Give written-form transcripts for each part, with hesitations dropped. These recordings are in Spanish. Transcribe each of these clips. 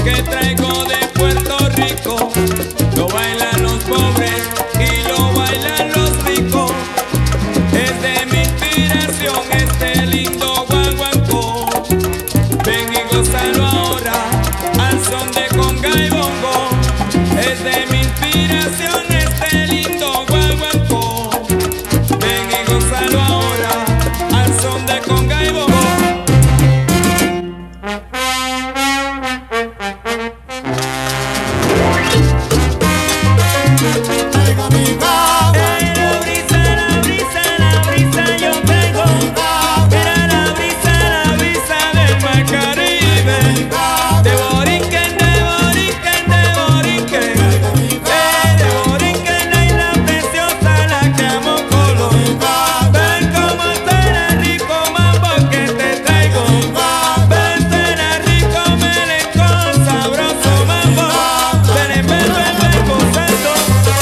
que traigo de Puerto Rico lo bailan los pobres y lo bailan los ricos. Es de mi inspiración este lindo guaguancó. Ven y gózalo ahora al son de conga y bongo. Es de mi inspiración este lindo guaguancó. Ven y gózalo ahora al son de conga y bongo. Traigo mi guagua. La brisa yo traigo. Mira la brisa del mar Caribe. De Borinquen, de Borinquen, de Borinquen. De Borinquen, la isla preciosa, la que amo Colón. Ven como suena rico mambo que te traigo. Ven, suena rico melecón, sabroso mambo. Ven, gozando.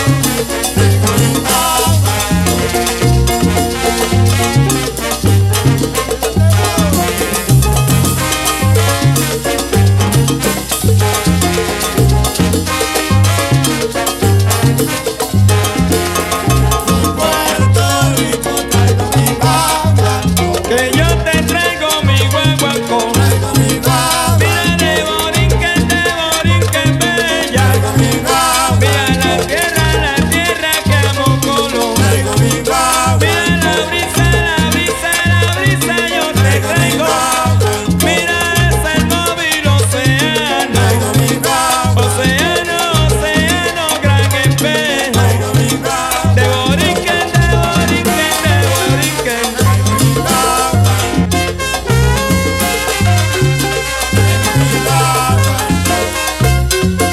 Puerto Rico traigo mi guagua. Que yo te traigo mi guaguancó. Traigo mi guagua. Mira de Borinquen bella. Traigo mi guagua. Mira la tierra que amo Colón. Traigo mi guagua. Mira la brisa yo te traigo. Mira ese móvil océano. Traigo mi guagua. Océano, gran espejo. Traigo mi guagua. De Borinquen, de Borinquen, de Borinquen. Traigo mi guagua. Traigo mi guagua.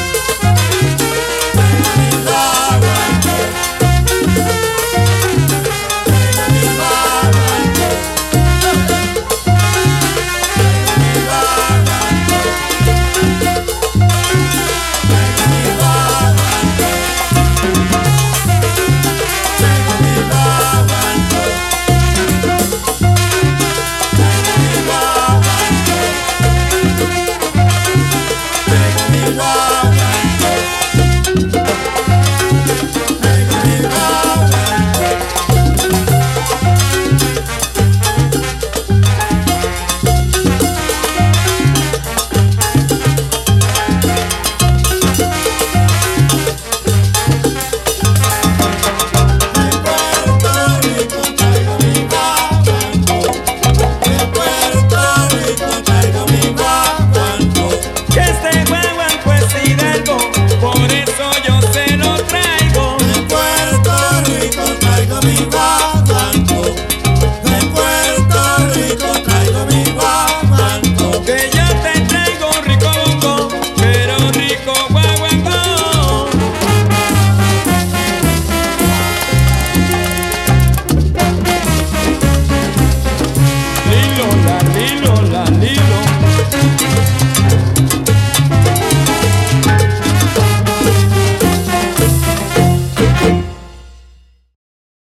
Que este guaguancó es hidalgo, por eso yo se lo traigo. De Puerto Rico traigo mi guaguancó. De Puerto Rico traigo mi guaguancó. Que yo te traigo un rico bongo, pero rico guaguancó. Lilola, lilola, lilola.